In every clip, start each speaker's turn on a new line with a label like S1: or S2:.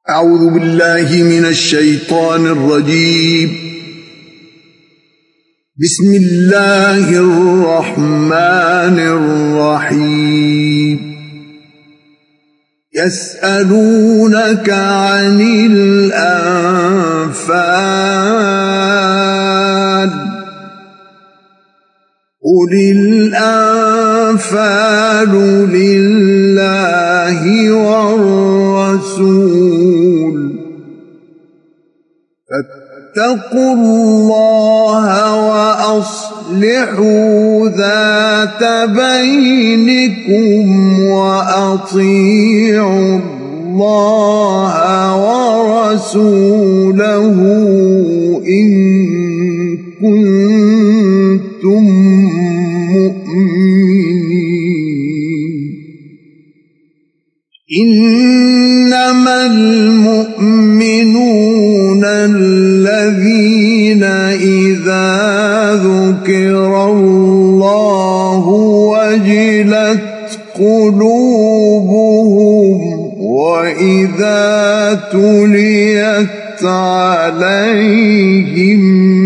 S1: أعوذ بالله من الشيطان الرجيم. بسم الله الرحمن الرحيم. يسألونك عن الأنفال قل الأنفال لله والرسول فاتقوا الله وأصلحوا ذات بينكم وأطيعوا الله ورسوله إن كنتم مؤمنين. إنما المؤمنون الذين إذا ذكر الله وجلت قلوبهم وإذا تليت عليهم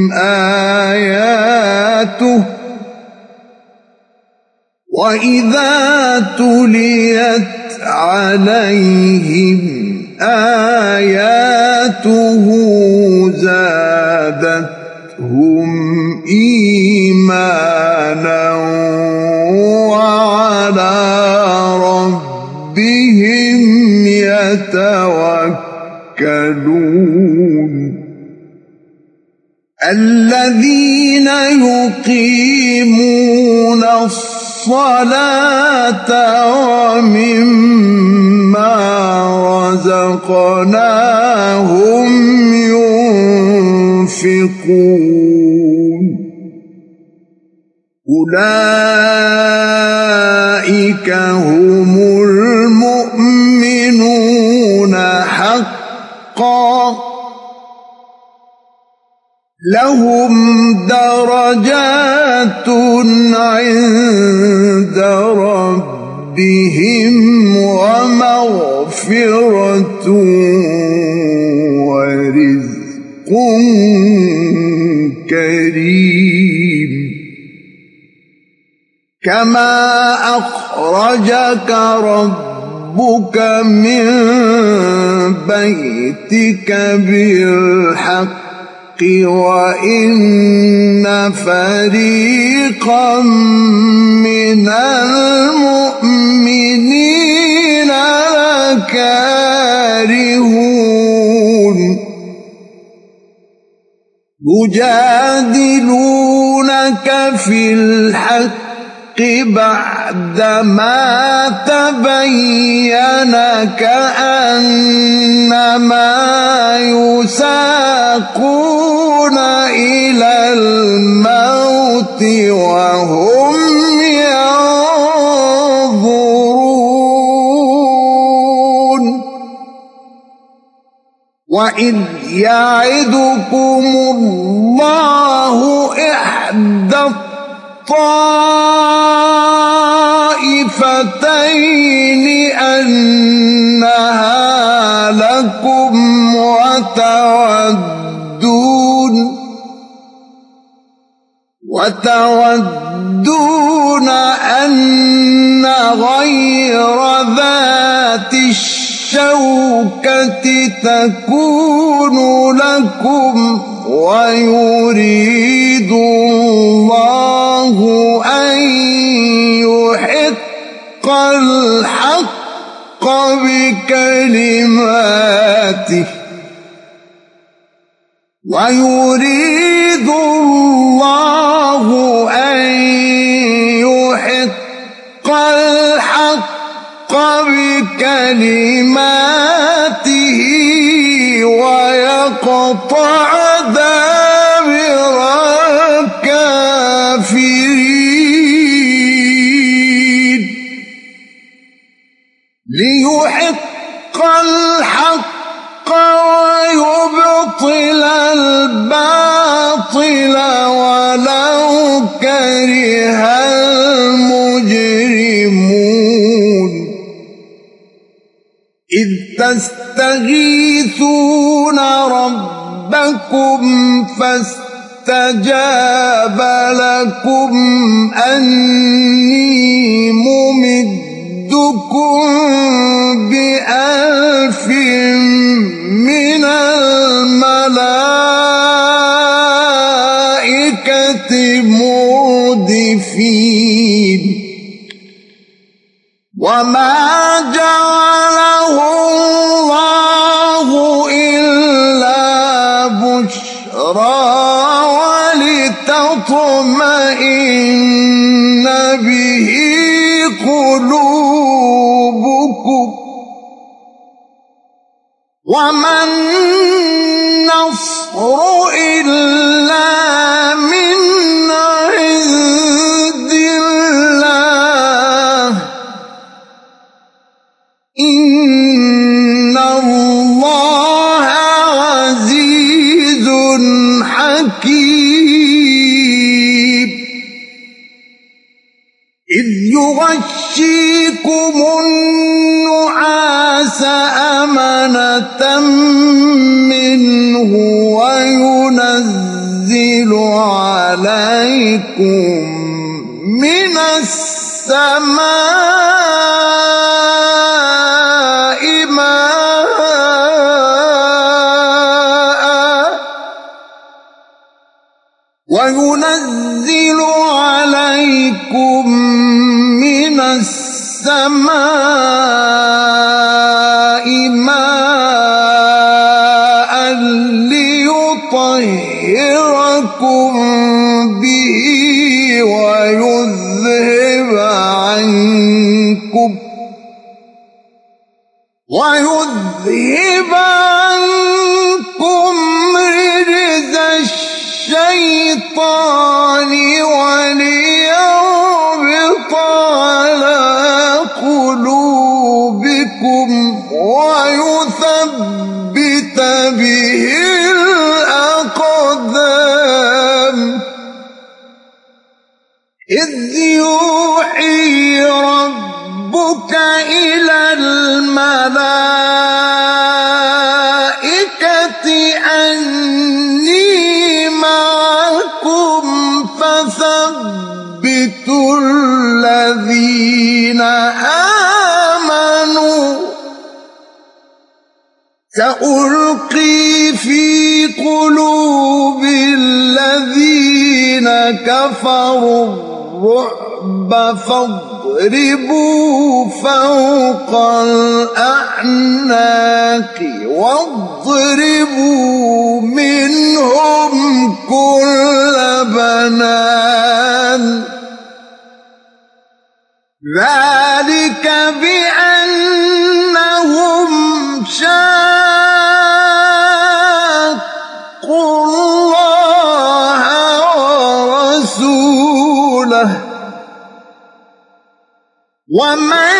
S1: آياته زادتهم إيمانا وعلى ربهم يتوكلون. الذين يقيمون الصلاة ومما رزقناهم ينفقون أولئك هم المؤمنون حقا لهم درجات عند ربهم ومغفرة ورزق كريم. كما أخرجك ربك من بيتك بالحق وإن فريقا من المؤمنين لكارهون يجادلونك في الحق بعدما تبين كأنما يساقون إلى الموت وهم ينظرون. وإذ يعدكم الله إحدى الطائفتين أنها لكم وتودون أن غير ذات الشوكة تكون لكم ويريد الله أن يحق الحق بكلماته ويقطع دابر الكافرين. ليحق الحق ويبطل الباطل ولو كره المجرمون. إذ تستغيثون تستغيثون ربكم فاستجاب لكم أني ممدكم ب1000 من الملائكة مردفين وما جعله الله إلا بشرى ولتطمئن به قلوبكم وما النصر إلا من عند الله إن الله عزيز حكيم إذ يغشيكم النعاس أمنة منه وينزل عليكم من السماء ماء ليطهركم به ويذهب عنكم رجز الشيطان وليربط على قلوبكم ويثبت به الأقدام إذ يوحي ربك إلى الملائكة أني معكم فثبتوا الذين آمنوا سألقي في قلوب الذين كفروا الرعب فاضربوا فوق الأعناق واضربوا منهم كل بنان ذلك بأنهم شاقوا الله ورسوله ومن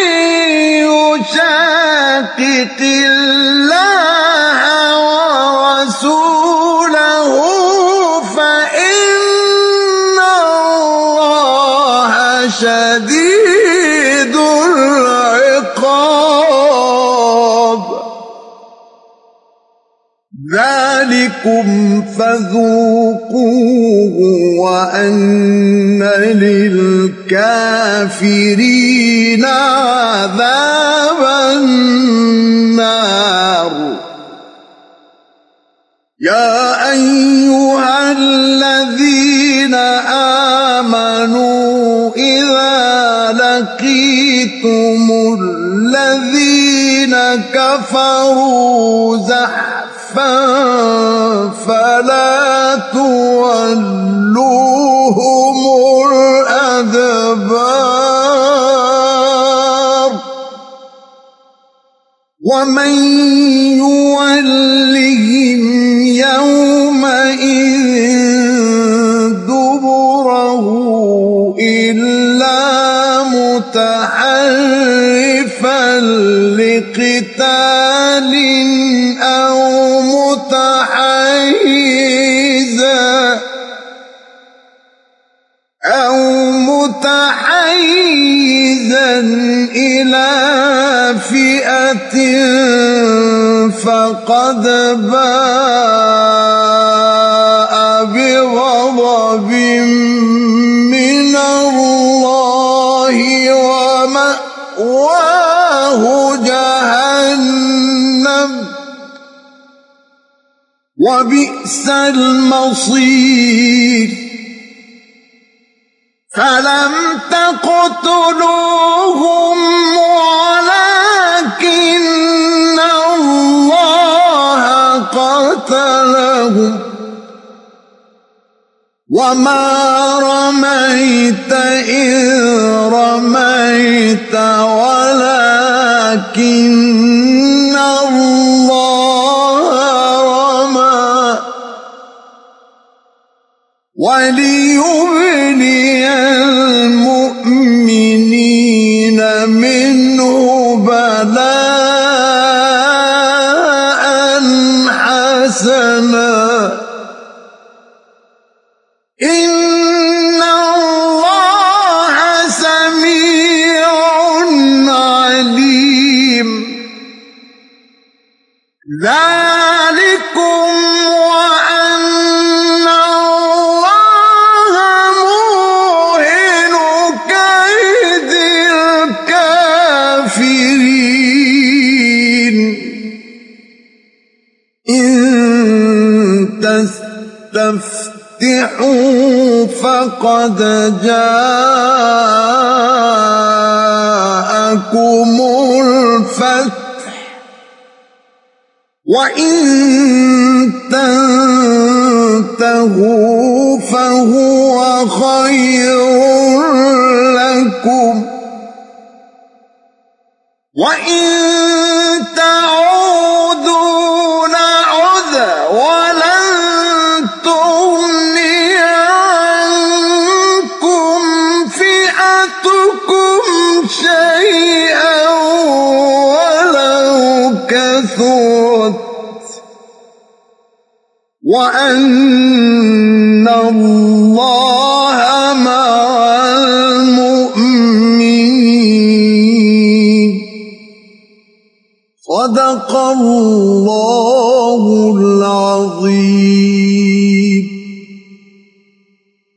S1: يشاقق الله ورسوله فإن الله شديد العقاب ذلكم فذوقوه وأن للكافرين عذاب النار يا أيها الذين آمنوا إذا لقيتم الذين كفروا زحفا فلا تولوهم الأدبار ومن يولهم يومئذ دبره إلا متحرفا لقتال أو متحيزا إلى فئة فقد باء بغضب من الله ومأواه جهنم وبئس المصير فلم تقتلوهم ولكن الله قتلهم وما رميت إذ رميت ولكن الله رمى وليبلي المؤمنين منه بلاء حسنا إن الله سميع عليم ذلكم وأن الله موهن كيد الكافرين إن تستفتحوا فقد جاءكم الفتح وإن تنتهوا فهو خير لكم وإن تعودوا نعد ولن تغني عنكم فئتكم شيئا ولو كثرت وأن الله مع المؤمنين صدق الله العظيم.